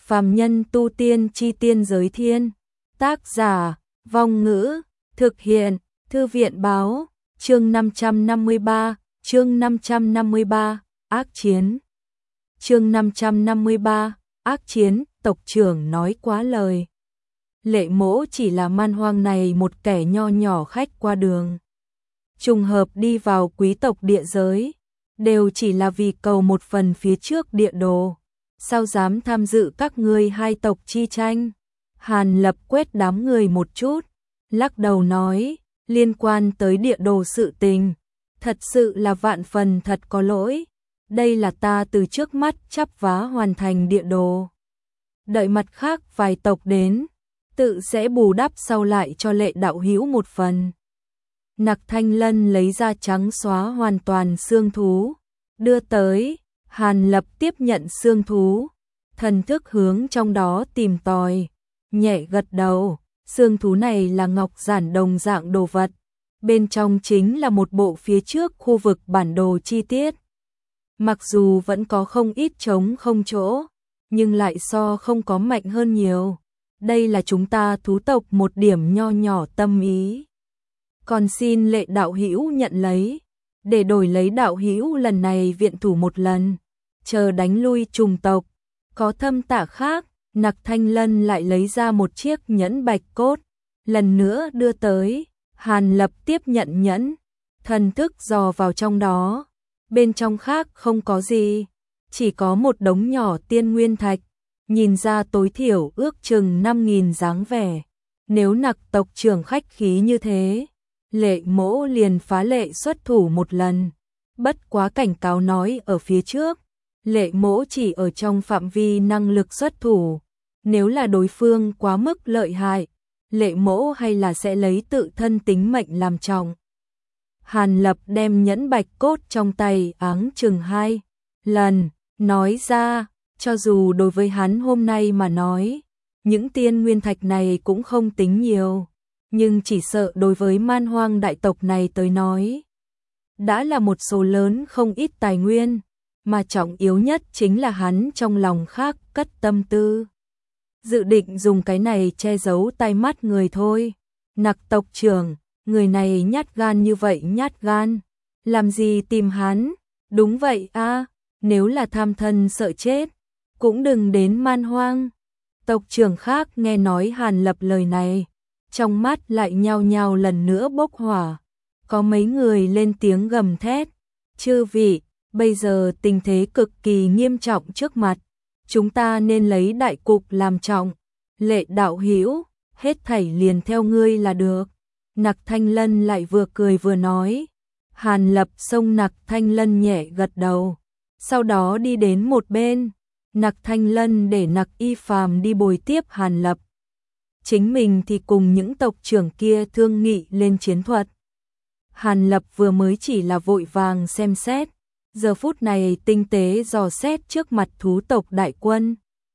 Phàm nhân tu tiên chi tiên giới thiên. Tác giả, Vong Ngữ, thực hiện, Thư viện báo, chương 553, ác chiến. Chương 553, ác chiến, tộc trưởng nói quá lời. Lệ Mỗ chỉ là man hoang này một kẻ nho nhỏ khách qua đường. Trùng hợp đi vào quý tộc địa giới, đều chỉ là vì cầu một phần phía trước địa đồ. Sao dám tham dự các ngươi hai tộc chi tranh? Hàn Lập quét đám người một chút, lắc đầu nói, liên quan tới địa đồ sự tình, thật sự là vạn phần thật có lỗi. Đây là ta từ trước mắt chắp vá hoàn thành địa đồ. Đợi mặt khác vài tộc đến, tự sẽ bù đắp sau lại cho Lệ đạo hữu một phần. Nặc Thanh Lân lấy ra trắng xóa hoàn toàn xương thú, đưa tới. Hàn Lập tiếp nhận xương thú, thần thức hướng trong đó tìm tòi, nhẹ gật đầu. Xương thú này là ngọc giản đồng dạng đồ vật, bên trong chính là một bộ phía trước khu vực bản đồ chi tiết. Mặc dù vẫn có không ít trống không chỗ, nhưng lại so không có mạnh hơn nhiều. Đây là chúng ta thú tộc một điểm nho nhỏ tâm ý. Còn xin Lệ đạo hữu nhận lấy, để đổi lấy đạo hữu lần này viện thủ một lần, chờ đánh lui trùng tộc. Có thâm tả khác, Nặc Thanh Lân lại lấy ra một chiếc nhẫn bạch cốt, lần nữa đưa tới. Hàn Lập tiếp nhận nhẫn, thần thức dò vào trong đó, bên trong khác không có gì, chỉ có một đống nhỏ tiên nguyên thạch, nhìn ra tối thiểu ước chừng 5.000 dáng vẻ. Nếu Nặc tộc trưởng khách khí như thế, Lệ Mỗ liền phá lệ xuất thủ một lần. Bất quá cảnh cáo nói ở phía trước, Lệ Mỗ chỉ ở trong phạm vi năng lực xuất thủ. Nếu là đối phương quá mức lợi hại, Lệ Mỗ hay là sẽ lấy tự thân tính mệnh làm trọng. Hàn Lập đem nhẫn bạch cốt trong tay áng chừng 2 lần, nói ra, cho dù đối với hắn hôm nay mà nói, những tiên nguyên thạch này cũng không tính nhiều, nhưng chỉ sợ đối với man hoang đại tộc này tới nói, đã là một số lớn không ít tài nguyên, mà trọng yếu nhất chính là hắn trong lòng khác cất tâm tư. Dự định dùng cái này che giấu tai mắt người thôi. Nặc tộc trưởng, người này nhát gan như vậy nhát gan, làm gì tìm hắn? Đúng vậy a, nếu là tham thân sợ chết, cũng đừng đến man hoang. Tộc trưởng khác nghe nói Hàn Lập lời này, trong mắt lại nhao nhao lần nữa bốc hỏa. Có mấy người lên tiếng gầm thét, chư vị, bây giờ tình thế cực kỳ nghiêm trọng trước mặt, chúng ta nên lấy đại cục làm trọng. Lệ đạo hữu, hết thảy liền theo ngươi là được. Nặc Thanh Lân lại vừa cười vừa nói. Hàn Lập xông Nặc Thanh Lân nhẹ gật đầu, sau đó đi đến một bên. Nặc Thanh Lân để Nặc Y Phàm đi bồi tiếp Hàn Lập, chính mình thì cùng những tộc trưởng kia thương nghị lên chiến thuật. Hàn Lập vừa mới chỉ là vội vàng xem xét, giờ phút này tinh tế dò xét trước mặt thú tộc đại quân.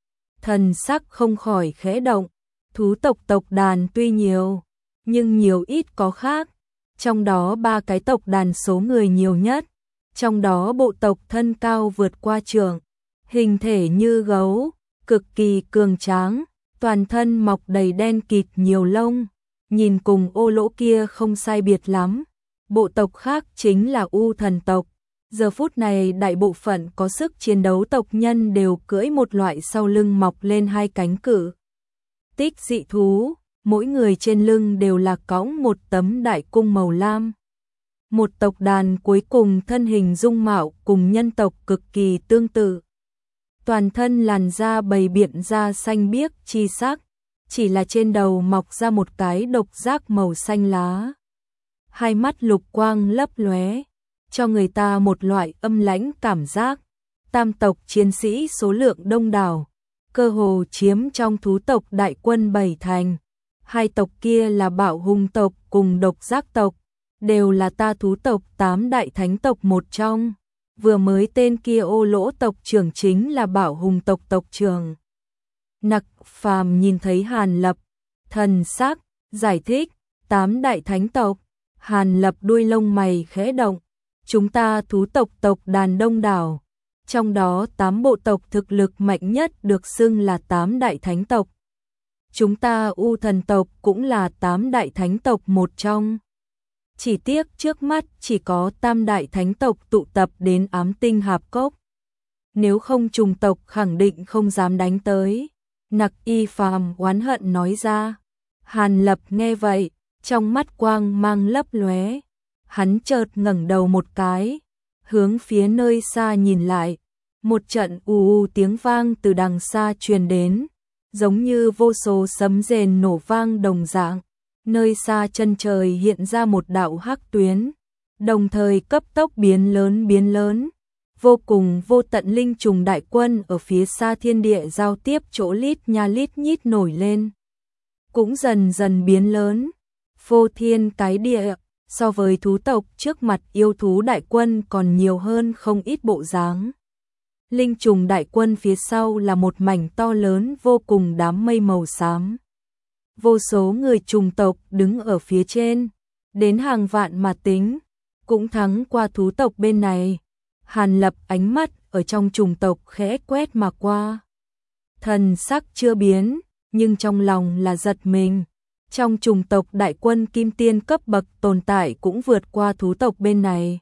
Thần sắc không khỏi khẽ động, thú tộc tộc đàn tuy nhiều, nhưng nhiều ít có khác. Trong đó 3 cái tộc đàn số người nhiều nhất, trong đó bộ tộc thân cao vượt qua trượng, hình thể như gấu, cực kỳ cường tráng, toàn thân mọc đầy đen kịt nhiều lông, nhìn cùng ô lỗ kia không sai biệt lắm. Bộ tộc khác chính là U Thần tộc. Giờ phút này đại bộ phận có sức chiến đấu tộc nhân đều cưỡi một loại sau lưng mọc lên 2 cánh cự tích dị thú, mỗi người trên lưng đều là cõng một tấm đại cung màu lam. Một tộc đàn cuối cùng thân hình dung mạo cùng nhân tộc cực kỳ tương tự. Toàn thân làn da bầy biện da xanh biếc chi sắc, chỉ là trên đầu mọc ra một cái độc giác màu xanh lá. Hai mắt lục quang lấp lóe, cho người ta một loại âm lãnh cảm giác. Tam tộc chiến sĩ số lượng đông đảo, cơ hồ chiếm trong thú tộc đại quân 7 thành. 2 tộc kia là Bạo Hùng tộc cùng Độc Giác tộc, đều là ta thú tộc 8 đại thánh tộc một trong. Vừa mới tên kia ô lỗ tộc trưởng chính là Bạo Hùng tộc tộc trưởng. Nặc Phàm nhìn thấy Hàn Lập, thần sắc giải thích, 8 đại thánh tộc. Hàn Lập đuôi lông mày khẽ động, chúng ta thú tộc tộc đàn đông đảo, Trong đó 8 bộ tộc thực lực mạnh nhất được xưng là 8 đại thánh tộc. Chúng ta U Thần tộc cũng là 8 đại thánh tộc một trong. Chỉ tiếc trước mắt chỉ có tam đại thánh tộc tụ tập đến Ám Tinh Hạp Cốc. Nếu không trùng tộc khẳng định không dám đánh tới. Nặc Y Phàm oán hận nói ra. Hàn Lập nghe vậy, trong mắt quang mang lấp lóe. Hắn chợt ngẩng đầu một cái, hướng phía nơi xa nhìn lại. Một trận ù tiếng vang từ đằng xa truyền đến, giống như vô số sấm rền nổ vang đồng dạng. Nơi xa chân trời hiện ra một đạo hắc tuyến, đồng thời cấp tốc biến lớn, vô cùng vô tận linh trùng đại quân ở phía xa thiên địa giao tiếp chỗ lít nha lít nhít nổi lên, cũng dần dần biến lớn, phô thiên cái địa, so với thú tộc trước mặt yêu thú đại quân còn nhiều hơn không ít bộ dáng. Linh trùng đại quân phía sau là một mảnh to lớn vô cùng đám mây màu xám. Vô số người trùng tộc đứng ở phía trên, đến hàng vạn mà tính, cũng thắng qua thú tộc bên này. Hàn Lập ánh mắt ở trong trùng tộc khẽ quét mà qua. Thần sắc chưa biến, nhưng trong lòng là giật mình. Trong trùng tộc đại quân kim tiên cấp bậc tồn tại cũng vượt qua thú tộc bên này.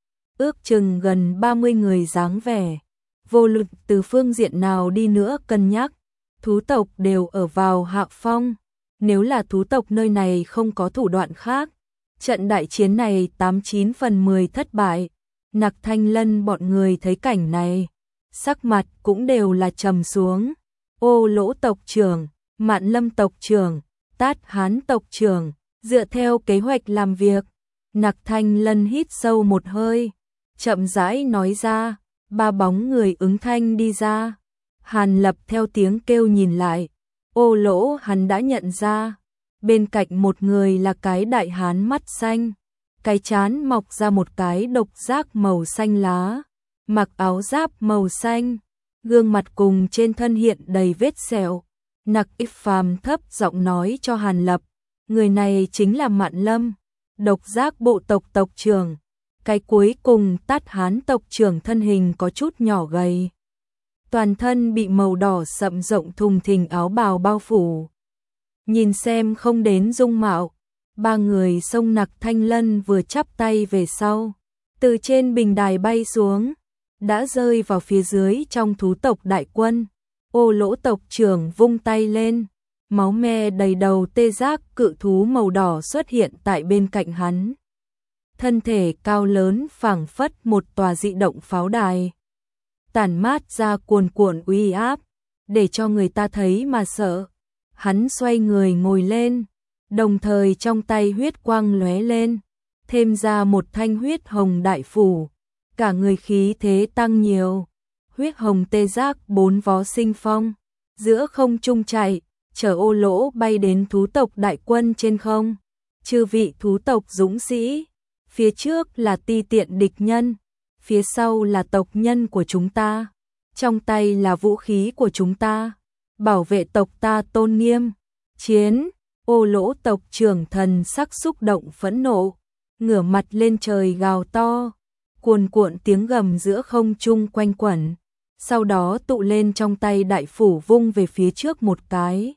Ước chừng gần 30 người dáng vẻ. Vô luận từ phương diện nào đi nữa cân nhắc, thú tộc đều ở vào hạ phong. Nếu là thú tộc nơi này không có thủ đoạn khác, trận đại chiến này 89 phần 10 thất bại. Nặc Thanh Lân bọn người thấy cảnh này, sắc mặt cũng đều là trầm xuống. Ô Lỗ tộc trưởng, Mạn Lâm tộc trưởng, Tát Hán tộc trưởng, dựa theo kế hoạch làm việc. Nặc Thanh Lân hít sâu một hơi, chậm rãi nói ra, ba bóng người ứng thanh đi ra. Hàn Lập theo tiếng kêu nhìn lại, Ô Lỗ hắn đã nhận ra, bên cạnh một người là cái đại hán mắt xanh, cái trán mọc ra một cái độc giác màu xanh lá, mặc áo giáp màu xanh, gương mặt cùng trên thân hiện đầy vết sẹo. Nặc Y Phàm thấp giọng nói cho Hàn Lập, người này chính là Mạn Lâm, độc giác bộ tộc tộc trưởng. Cái cuối cùng Tát Hán tộc trưởng thân hình có chút nhỏ gầy, toàn thân bị màu đỏ sậm rộng thùng thình áo bào bao phủ. Nhìn xem không đến dung mạo, ba người xông Nặc Thanh Lân vừa chắp tay về sau, từ trên bình đài bay xuống, đã rơi vào phía dưới trong thú tộc đại quân. Ô Lỗ tộc trưởng vung tay lên, máu me đầy đầu tê giác cự thú màu đỏ xuất hiện tại bên cạnh hắn. Thân thể cao lớn phảng phất một tòa dị động pháo đài, tản mát ra cuồn cuộn uy áp, để cho người ta thấy mà sợ. Hắn xoay người ngồi lên, đồng thời trong tay huyết quang lóe lên, thêm ra một thanh huyết hồng đại phủ, cả người khí thế tăng nhiều. Huyết hồng tê giác 4 vó sinh phong, giữa không trung chạy, chở Ô Lỗ bay đến thú tộc đại quân trên không. Chư vị thú tộc dũng sĩ, phía trước là ti tiện địch nhân, phía sau là tộc nhân của chúng ta, trong tay là vũ khí của chúng ta, bảo vệ tộc ta tôn nghiêm. Chiến! Ô Lỗ tộc trưởng thần sắc xúc động phẫn nộ, ngửa mặt lên trời gào to, cuồn cuộn tiếng gầm giữa không trung quanh quẩn, sau đó tụ lên trong tay đại phủ vung về phía trước một cái.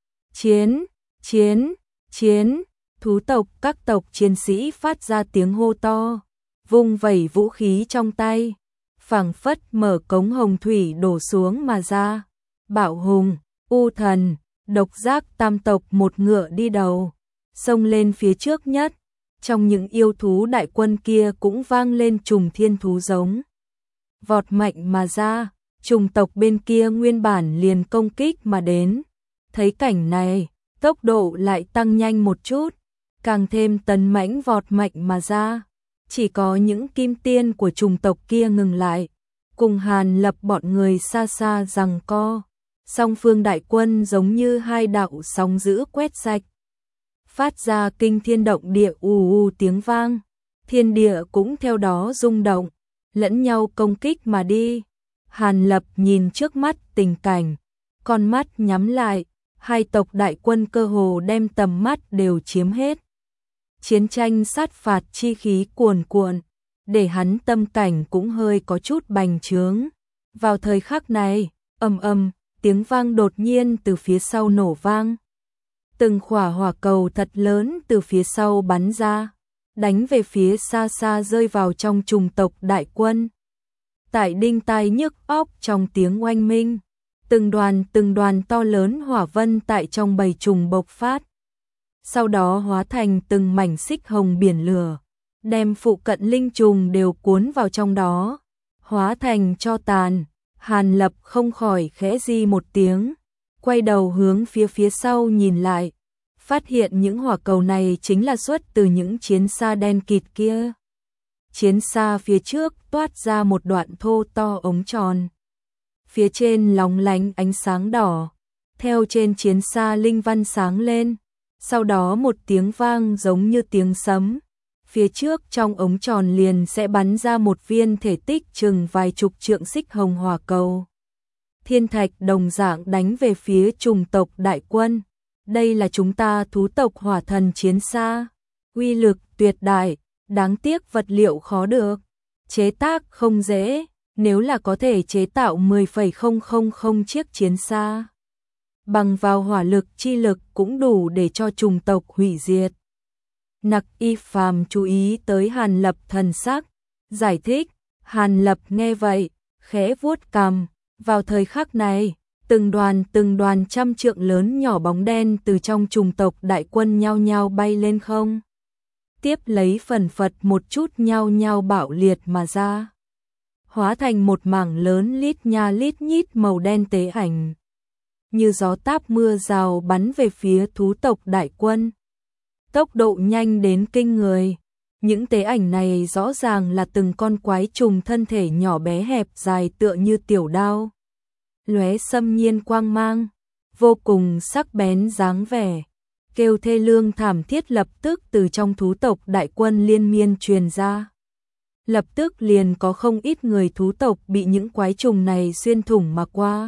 Chiến! Chiến! Chiến! Thú tộc các tộc chiến sĩ phát ra tiếng hô to, vung vẩy vũ khí trong tay, phảng phất mở cống hồng thủy đổ xuống mà ra. Bạo Hùng, U Thần, Độc Giác tam tộc một ngựa đi đầu, xông lên phía trước nhất. Trong những yêu thú đại quân kia cũng vang lên trùng thiên thú giống, vọt mạnh mà ra. Trùng tộc bên kia nguyên bản liền công kích mà đến, thấy cảnh này, tốc độ lại tăng nhanh một chút, càng thêm tấn mãnh vọt mạnh mà ra. Chỉ có những kim tiên của trùng tộc kia ngừng lại, cùng Hàn Lập bọn người xa xa giằng co. Song phương đại quân giống như hai đạo sóng dữ quét sạch, phát ra kinh thiên động địa ù tiếng vang, thiên địa cũng theo đó rung động, lẫn nhau công kích mà đi. Hàn Lập nhìn trước mắt tình cảnh, con mắt nhắm lại, hai tộc đại quân cơ hồ đem tầm mắt đều chiếm hết. Chiến tranh sát phạt chi khí cuồn cuộn, để hắn tâm cảnh cũng hơi có chút bành trướng. Vào thời khắc này, ầm ầm, tiếng vang đột nhiên từ phía sau nổ vang. Từng quả hỏa cầu thật lớn từ phía sau bắn ra, đánh về phía xa xa rơi vào trong trùng tộc đại quân. Tại đinh tai nhức óc trong tiếng oanh minh, từng đoàn to lớn hỏa vân tại trong bầy trùng bộc phát. Sau đó hóa thành từng mảnh xích hồng biển lửa, đem phụ cận linh trùng đều cuốn vào trong đó, hóa thành tro tàn. Hàn Lập không khỏi khẽ di một tiếng, quay đầu hướng phía sau nhìn lại, phát hiện những hỏa cầu này chính là xuất từ những chiến xa đen kịt kia. Chiến xa phía trước toát ra một đoạn thô to ống tròn. Phía trên lóng lánh ánh sáng đỏ, theo trên chiến xa linh văn sáng lên, sau đó một tiếng vang giống như tiếng sấm. Phía trước trong ống tròn liền sẽ bắn ra một viên thể tích chừng vài chục trượng xích hồng hỏa cầu. Thiên thạch đồng dạng đánh về phía trùng tộc đại quân. Đây là chúng ta thú tộc hỏa thần chiến xa. Uy lực tuyệt đại, đáng tiếc vật liệu khó được. Chế tác không dễ, nếu là có thể chế tạo 10,000 chiếc chiến xa. Bằng vào hỏa lực chi lực cũng đủ để cho trùng tộc hủy diệt. Nặc Y Phàm chú ý tới Hàn Lập thần sắc, giải thích. Hàn Lập nghe vậy, khẽ vuốt cằm. Vào thời khắc này, từng đoàn trăm trượng lớn nhỏ bóng đen từ trong trùng tộc đại quân nhao nhao bay lên không. Tiếp lấy phần phật một chút nhao nhao bạo liệt mà ra. Hóa thành một mảng lớn lít nha lít nhít màu đen tế ảnh. Như gió táp mưa rào bắn về phía thú tộc đại quân. Tốc độ nhanh đến kinh người. Những tế ảnh này rõ ràng là từng con quái trùng thân thể nhỏ bé hẹp dài tựa như tiểu đao. Lóe xâm nhiên quang mang, vô cùng sắc bén dáng vẻ. Kêu thê lương thảm thiết lập tức từ trong thú tộc đại quân liên miên truyền ra. Lập tức liền có không ít người thú tộc bị những quái trùng này xuyên thủng mà qua.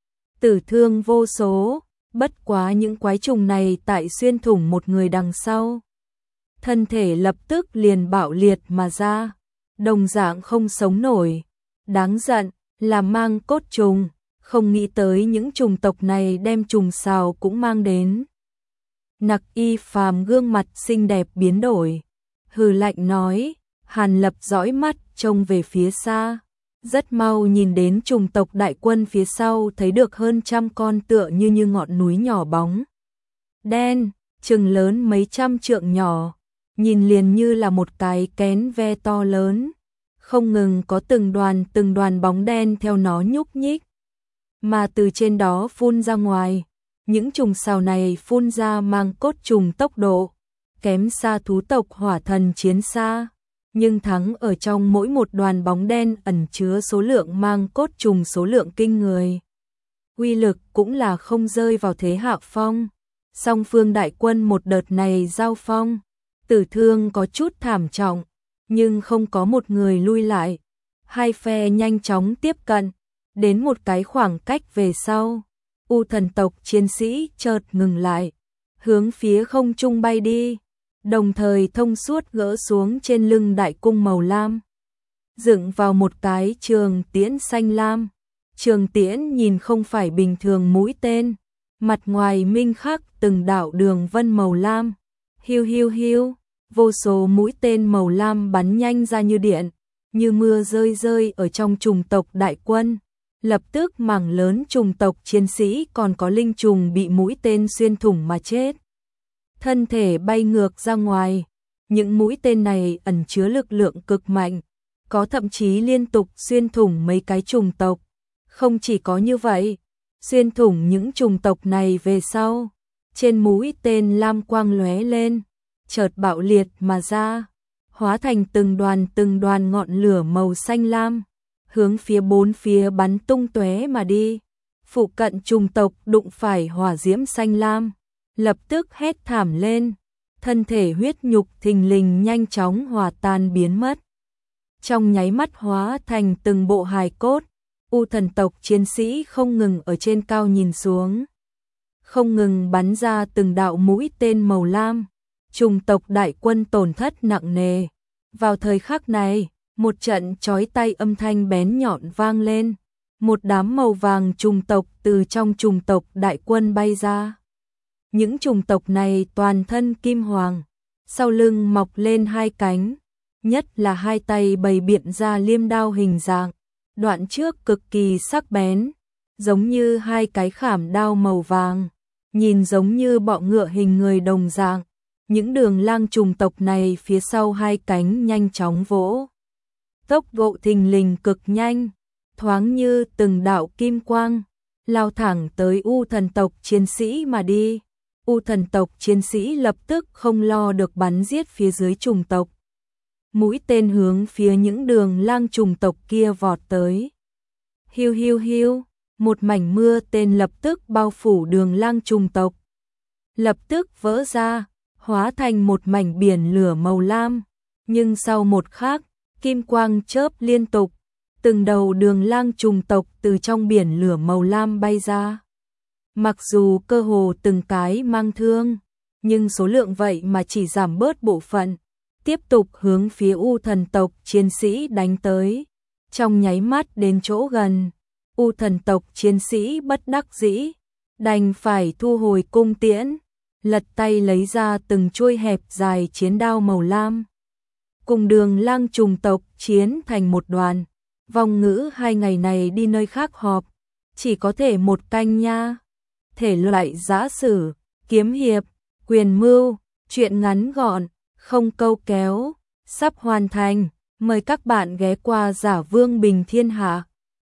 Tử thương vô số, bất quá những quái trùng này tại xuyên thủng một người đằng sau. Thân thể lập tức liền bạo liệt mà ra, đồng dạng không sống nổi. Đáng giận là mang cốt trùng, không nghĩ tới những trùng tộc này đem trùng sào cũng mang đến. Nặc Y Phàm gương mặt xinh đẹp biến đổi, hừ lạnh nói. Hàn Lập dõi mắt trông về phía xa, rất mau nhìn đến trùng tộc đại quân phía sau, thấy được hơn trăm con tựa như ngọn núi nhỏ bóng đen, chừng lớn mấy trăm trượng nhỏ, nhìn liền như là một cái kén ve to lớn, không ngừng có từng đoàn bóng đen theo nó nhúc nhích, mà từ trên đó phun ra ngoài. Những trùng sào này phun ra mang cốt trùng tốc độ kém xa thú tộc hỏa thần chiến xa, nhưng thắng ở trong mỗi một đoàn bóng đen ẩn chứa số lượng mang cốt trùng số lượng kinh người. Uy lực cũng là không rơi vào thế hạ phong. Song phương đại quân một đợt này giao phong, tử thương có chút thảm trọng, nhưng không có một người lui lại. Hai phe nhanh chóng tiếp cận, đến một cái khoảng cách về sau. U thần tộc chiến sĩ chợt ngừng lại, hướng phía không trung bay đi, đồng thời thông suốt gỡ xuống trên lưng đại cung màu lam, dựng vào một cái trường tiễn xanh lam. Trường tiễn nhìn không phải bình thường mũi tên, mặt ngoài minh khắc từng đạo đường vân màu lam. Hiu hiu hiu, vô số mũi tên màu lam bắn nhanh ra như điện, như mưa rơi ở trong trùng tộc đại quân. Lập tức mảng lớn trùng tộc chiến sĩ còn có linh trùng bị mũi tên xuyên thủng mà chết. Thân thể bay ngược ra ngoài, những mũi tên này ẩn chứa lực lượng cực mạnh, có thậm chí liên tục xuyên thủng mấy cái trùng tộc. Không chỉ có như vậy, xuyên thủng những trùng tộc này về sau, trên mũi tên lam quang lóe lên, chợt bạo liệt mà ra, hóa thành từng đoàn ngọn lửa màu xanh lam, hướng phía bốn phía bắn tung tóe mà đi. Phụ cận trùng tộc đụng phải hỏa diễm xanh lam, lập tức hét thảm lên, thân thể huyết nhục thình lình nhanh chóng hòa tan biến mất. Trong nháy mắt hóa thành từng bộ hài cốt. U thần tộc chiến sĩ không ngừng ở trên cao nhìn xuống, không ngừng bắn ra từng đạo mũi tên màu lam. Trùng tộc đại quân tổn thất nặng nề. Vào thời khắc này, một trận chói tai âm thanh bén nhọn vang lên, một đám màu vàng trùng tộc từ trong trùng tộc đại quân bay ra. Những trùng tộc này toàn thân kim hoàng, sau lưng mọc lên hai cánh, nhất là hai tay bày biện ra liêm đao hình dạng, đoạn trước cực kỳ sắc bén, giống như hai cái khảm đao màu vàng, nhìn giống như bọ ngựa hình người đồng dạng. Những đường lang trùng tộc này phía sau hai cánh nhanh chóng vỗ. Tốc độ thình lình cực nhanh, thoáng như từng đạo kim quang, lao thẳng tới U thần tộc chiến sĩ mà đi. U thần tộc chiến sĩ lập tức không lo được bắn giết phía dưới trùng tộc. Mũi tên hướng phía những đường lang trùng tộc kia vọt tới. Hiu hiu hiu, một mảnh mưa tên lập tức bao phủ đường lang trùng tộc. Lập tức vỡ ra, hóa thành một mảnh biển lửa màu lam. Nhưng sau một khắc, kim quang chớp liên tục, từng đầu đường lang trùng tộc từ trong biển lửa màu lam bay ra. Mặc dù cơ hồ từng cái mang thương, nhưng số lượng vậy mà chỉ giảm bớt bộ phận, tiếp tục hướng phía U thần tộc chiến sĩ đánh tới. Trong nháy mắt đến chỗ gần, U thần tộc chiến sĩ bất đắc dĩ, đành phải thu hồi cung tiễn, lật tay lấy ra từng chuôi hẹp dài chiến đao màu lam. Cùng đường lang trùng tộc chiến thành một đoàn, vong ngữ 2 ngày này đi nơi khác họp, chỉ có thể một canh nha. Thể loại giã sử, kiếm hiệp, quyền mưu, truyện ngắn gọn, không câu kéo, sắp hoàn thành. Mời các bạn ghé qua Giả Vương Bình Thiên Hạ.